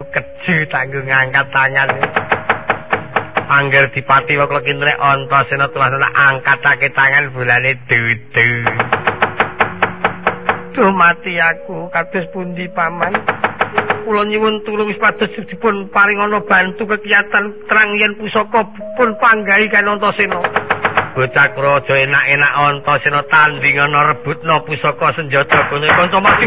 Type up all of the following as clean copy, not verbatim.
keju tanggo ngangkat tangan. Angger dipati kok kintrek Antasena tulasana angkatake tangan bulane dudu. Duh mati aku kados pundi paman. Kula nyuwun tulung sepados dipun paringana bantu kegiatan terang yen pusaka pun panggahi kan Antasena. Bocah Kraja enak-enak Antasena tandingana rebutna pusaka senjata kono kanca mati.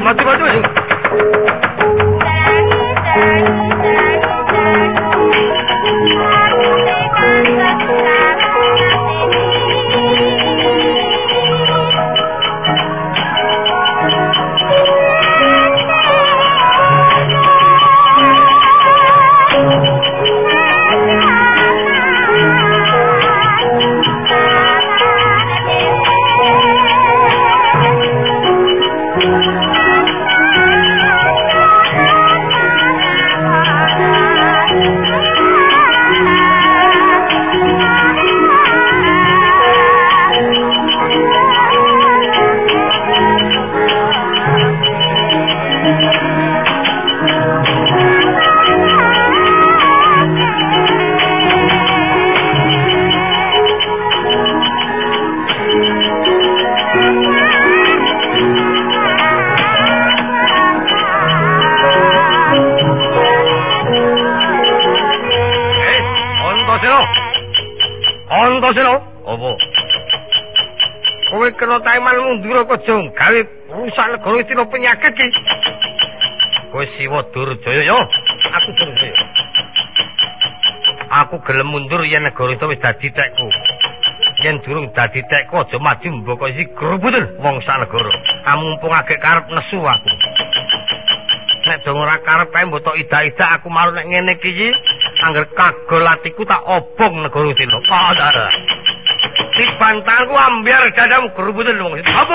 Antasena, apa? Kowe kena taiman mundur aja gawe rusak negara iki penyakit iki. Kowe Siwa Durjaya ya, aku Durjaya. Aku gelem mundur yen negara iki wis dadi tekku. Yen durung dadi tekku aja maju mboko iki grubuten wong sak negara. Amumpung agek karep nesu aku. Nek dong ora karep kae mbok ida-ida aku malu nek ngene iki angger kagol atiku tak obong negara Sina. Padha. Di pantalku ambiar dadamu gerubuten wong itu. Apa?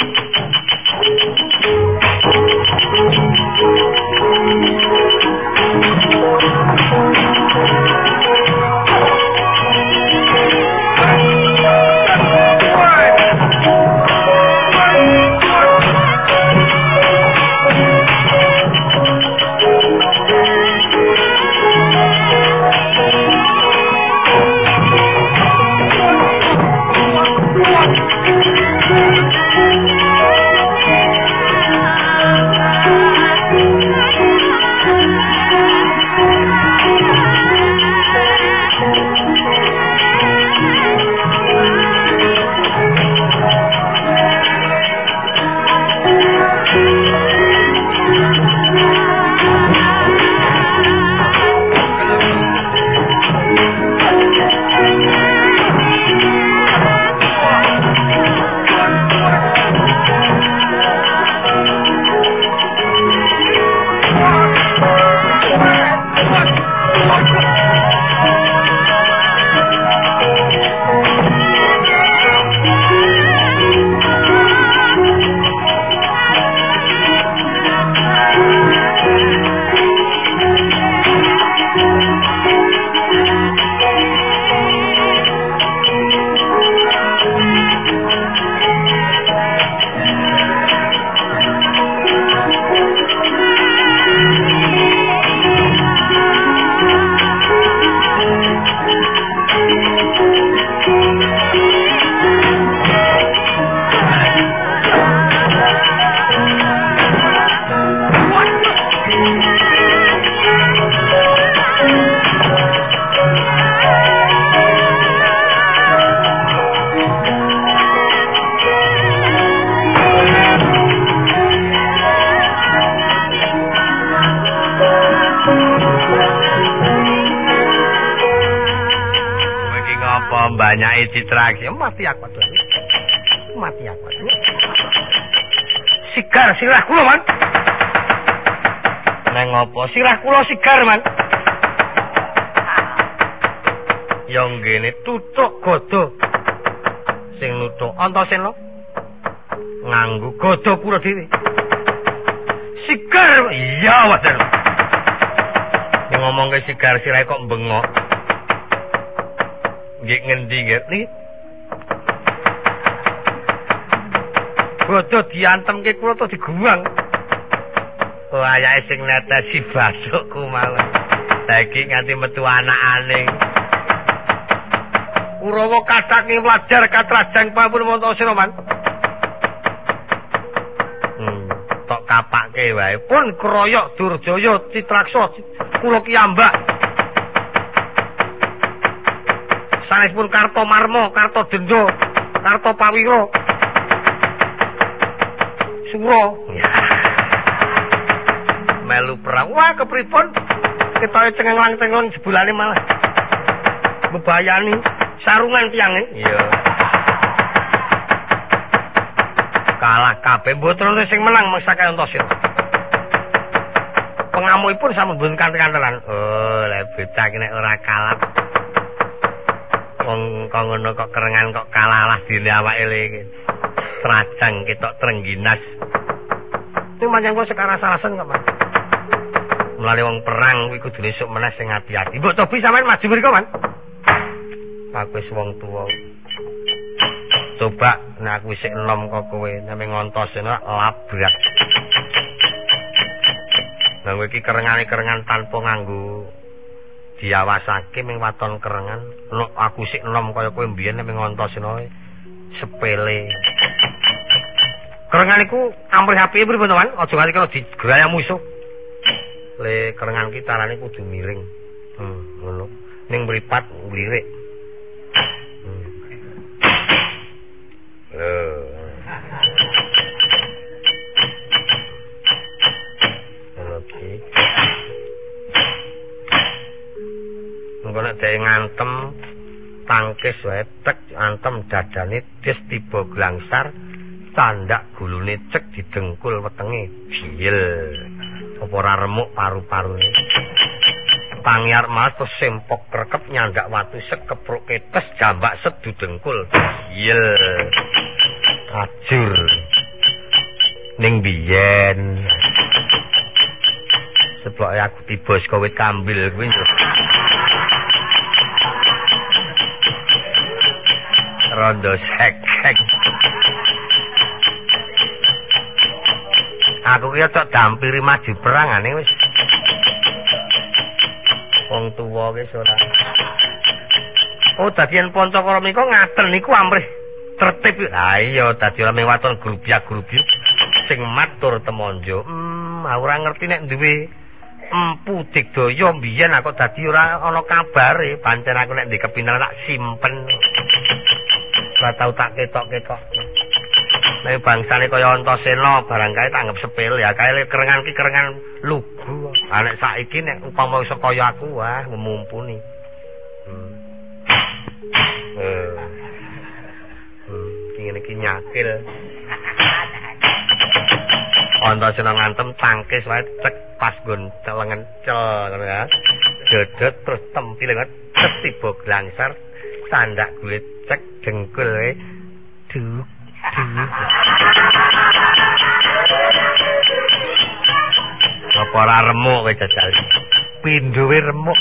Banyake citrake mati aku aduh. Mati aku aduh. Sigar sirah kula, Man. Nang apa sirah kula sigar, Man? Ya ngene tutuk godo. Sing nutuk Antasena nganggo godo kula dhewe. Sigar, iya wajan. Yang ngomong ke sigar sirah kok bengok. Nggih ngendi nggih? Godo diantemke kula to diguwang. Wayake sing netesi basukku mau. Saiki nganti metu anakane. Kurawa kathah ing pelajar katrajang pampun wonten Siraman. Tok kapake wae. Pun keroyok Durjaya Citraksa kula kiyambak. Sanesipun Kartomarma, Kartodendra, Kartopawira. Sura. Melu perang. Wah, kepripun? Ketoke cengeng-cengeng jebulane malah mbebayani sarungan tiyange. Iya. Kalah kabeh mboten sing menang mangsake Antasena. Pengamukipun sampun mboten kanthi-kantelan. Oh, lek bocah iki nek ora kalah. Wong kok ngono kok kerengan kok kalah dene awake iki. Trajang ketok trengginas. Itu manjang kok sekarang salasen kok, Mas. Mulane wong perang kuwi kudune sok meneh sing ati-ati. Mbok Tobi sampean maju mriko, Man. Aku wis wong tuwa. Coba nek aku isih enom kok kowe nek Antasena labrak. Lah kowe iki kerengane-kerengan tanpa nganggo diawasake ming waton kerengan. Nek aku isih enom kaya kowe mbiyen nek Antasena sepele. Kerengan iku amrih apike pripun, Man? Aja nganti kena digraya musuh. Le kerengan ki carane kudu miring. Ngono. Ning mripat nglirik. Oke. Engko nek dhewe ngantem tangkis wae tek antem dadane dis tiba glangsar candak gulune cek didengkul wetenge biyel. Apa ora remuk paru-parune. Pangyar mas terus sempok krekep nyandak watu sekepruk ketes jambak sedu dengkul. Yel. Ajur. Ning biyen. Sebab aku tiba saka wit kambil kuwi. Rondo sek-sek. Aku ki tok dampiri maju perangane wis. Wong tuwa wis ora. Oh, dadian Pancakara menika ngaten niku amrih tertib. Ha iya, dadi ora mewaton grubyak-grubyuk sing matur temonjo. Ora ngerti nek duwe empu digdaya mbiyen aku dadi ora ana kabare. Pancen aku nek ndek kepinteran tak simpen. Ora tau tak ketok-ketok. Nek bangsane kaya Antasena barangkali tak anggap sepele ya kae kerengan ki kerengan lugu. Ah nek saiki nek upama iso kaya aku wah mumpuni. Ngene iki nyakil. Antasena ngantem tangkis wae cek pas nggon celengen cel ngono ya. Dodot terus tempil banget tiba glangsar sandak kulit cek dengkul wae. Duk apa ora remuk kowe jajal pindho we remuk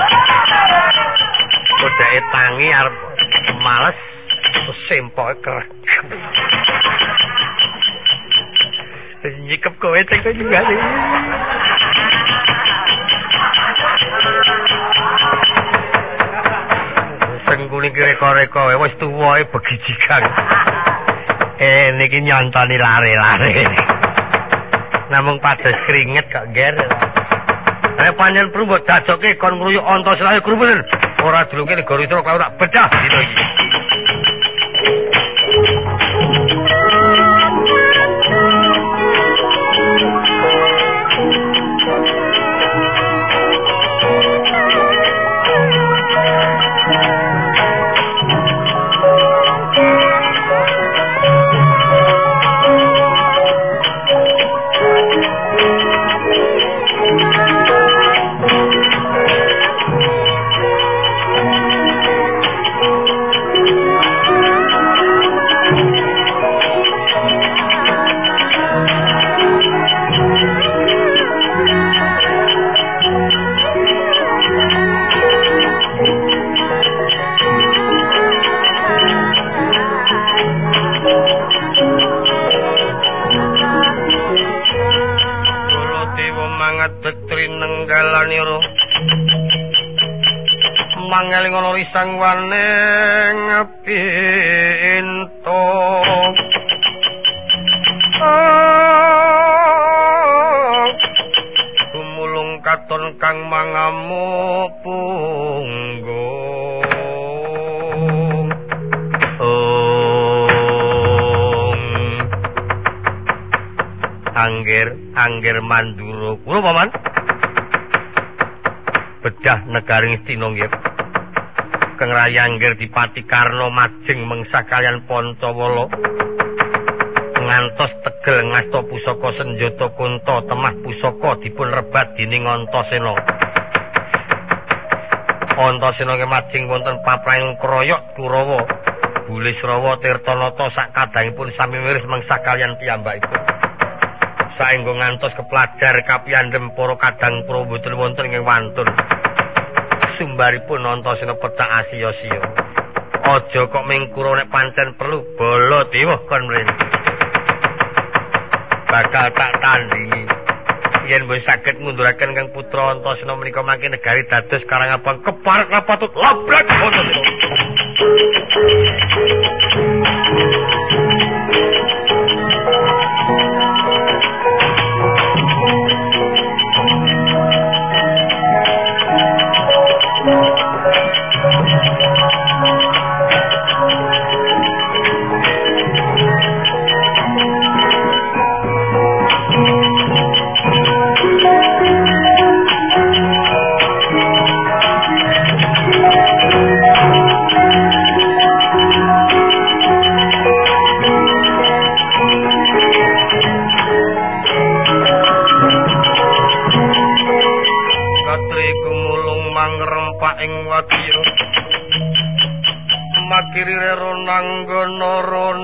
kodake tangi arep males sempoke kerek wis nyikep kowe tek juga sih sengkune reko-reko wis tuwa begijikan niki nyontoni lare-lare. Namung pados keringet kok ger. Ayo panjen prumbo dadoke kon ngruyuk Antasena krupun. Ora delungke negara itu kalau tak bedah dino iki. Mangeling ana risang waning pinto gumulung katon kang mangamu punggung Angger Mandura kula paman bedah negaring Istina nggih Kang Rayangger Dipati Karna majeng mengsah kalian Pancawala ngantos tegel ngasta pusaka senjata kunta temah pusaka dipun rebat dening Antasena. Antasena majeng wonten paprahing kroyok Kurawa Bulisrawa Tirtanata sakadangipun sami miris mengsah kalian piyambakipun. Saengga ngantos kepelajar kapiyandhem para kadang pra boten wonten ing wantun. Sumbaripun Antasena pecah asiya-siya. Aja kok mingkura nek pancen perlu Baladewa kon mrene. Bakal tak tandingi yen wis saged ngunduraken Kang Putra Antasena menika mangke negari dados Karangabang keparek lapatut labrak wonten. Makiri ronanggono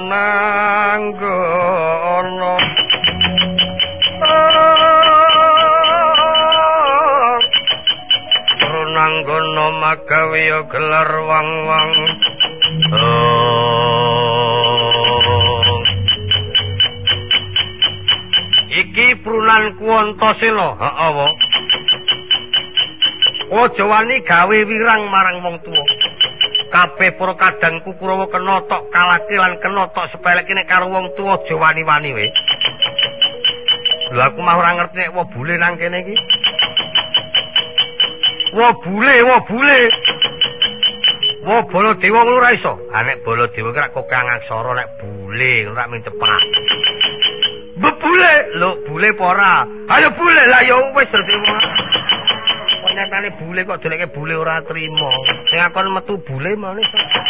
ronanggono magawe gelar wang-wang iki prunanku Antasena heeh aja wani gawe wirang marang wong tuwa. Kabeh para kadangku Kurawa kena tok kalake lan kena tok sepelek nek karo wong tuwa aja wani-wani we. Lho aku mah ora ngerti nek wobule nang kene iki. Wobule. Wo Baladewa ngono ora iso. Ha nek Baladewa ki rak kokang aksara nek bule ora mung cepak. Bebule, lho bule apa ora? Ayo bule lah ya wis terima. Nyatane bule kok deleke bule ora trima. Sing akon metu bule mane.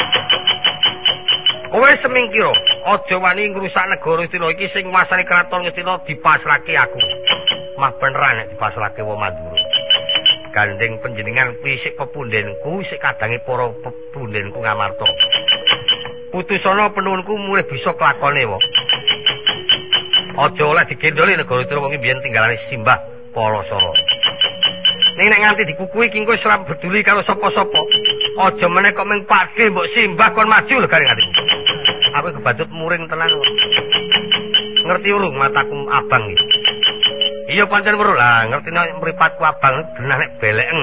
Kowe semingkira aja wani ngrusak negara Istina iki sing nguasani kraton Istina dipasrahke aku. Mah beneran nek dipasrahke wong Mandura. Gandeng panjenengan pisik pepundhenku sik kadange para pepundhenku ngamarta. Putusana penuhunku mulih bisa kelakone wae. Aja oleh digendoli negara Istina wong iki biyen tinggalane Simbah Palasara. Ning nek nganti dikukui ki engko wis ora peduli karo sapa-sapa. Aja meneh kok mung Pakde mbok Simbah kon maju lho gareng atiku. Aku kebacut muring tenan. Ngerti urung mataku abang iki. Iya pancen weruh lah, ngerti nek mripatku abang benah nek beleken.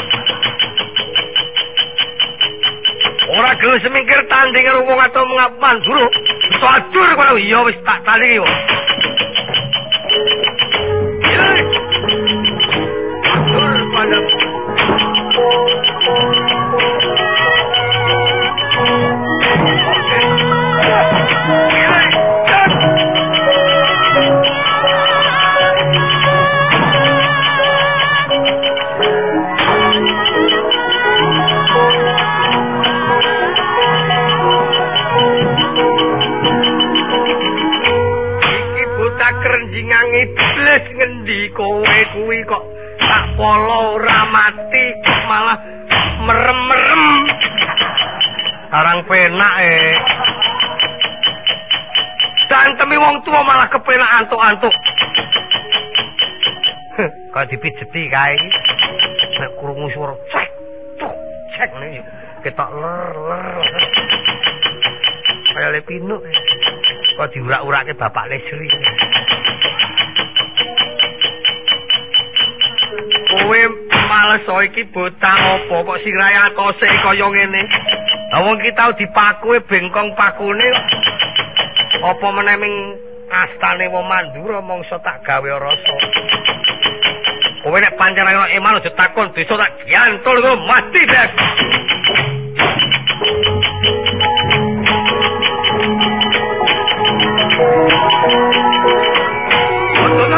Ora gelem semingkir tanding karo wong atau ngapan guru. Iso adur kok iya wis tak tali kok. Adur pada iblis ngendi kowe kuwi kok tak polo ora mati malah merem-merem arang penak cantemi wong tua malah kepenak antuk-antuk kok dipijeti kae iki nek krungu swara cek tuk cek nek ketok ler kaya le pinuk kok diurak-urake bapak Lesri. Kowe males iki bocah apa kok sirahe atose kaya ngene. Lah wong ki tau dipakuwe bengkong pakune. Apa meneh ming astane wong Mandura mongso tak gawe rasa. Kowe nek pancen ayo eman aja takon desa tak diantol kok mati dek.